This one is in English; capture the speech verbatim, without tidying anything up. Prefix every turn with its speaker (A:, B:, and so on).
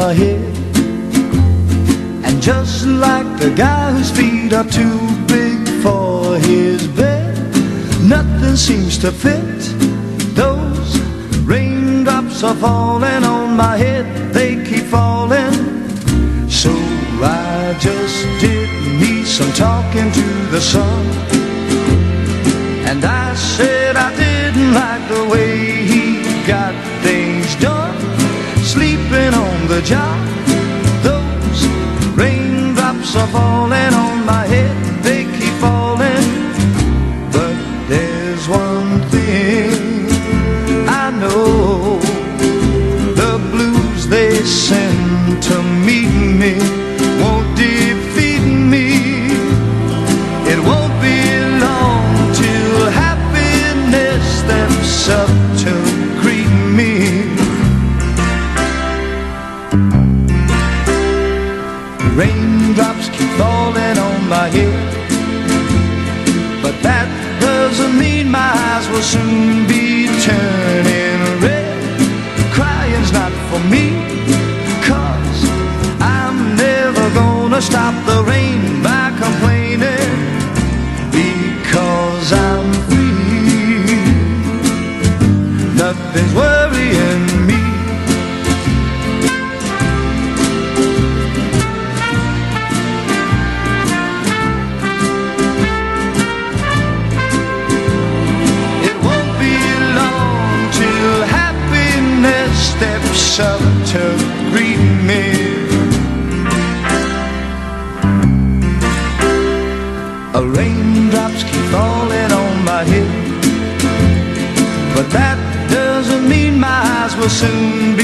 A: my head. And just like the guy whose feet are too big for his bed, nothing seems to fit. Those raindrops are falling on my head, they keep falling. So I just did me some talking to the sun, and I said I didn't like the way he got things done, sleeping on the job. Those raindrops are falling on my head, they keep falling. But there's one thing I know, the blues they send to meet me won't defeat me. It won't be long till happiness steps up to greet me. Raindrops keep falling on my head, but that doesn't mean my eyes will soon be turning red. Crying's not for me, 'cause I'm never gonna stop the rain by complaining, because I'm free. Nothing's worrying me. It won't be long till happiness steps up to greet me. Raindrops keep falling on my head, but that doesn't mean my eyes will soon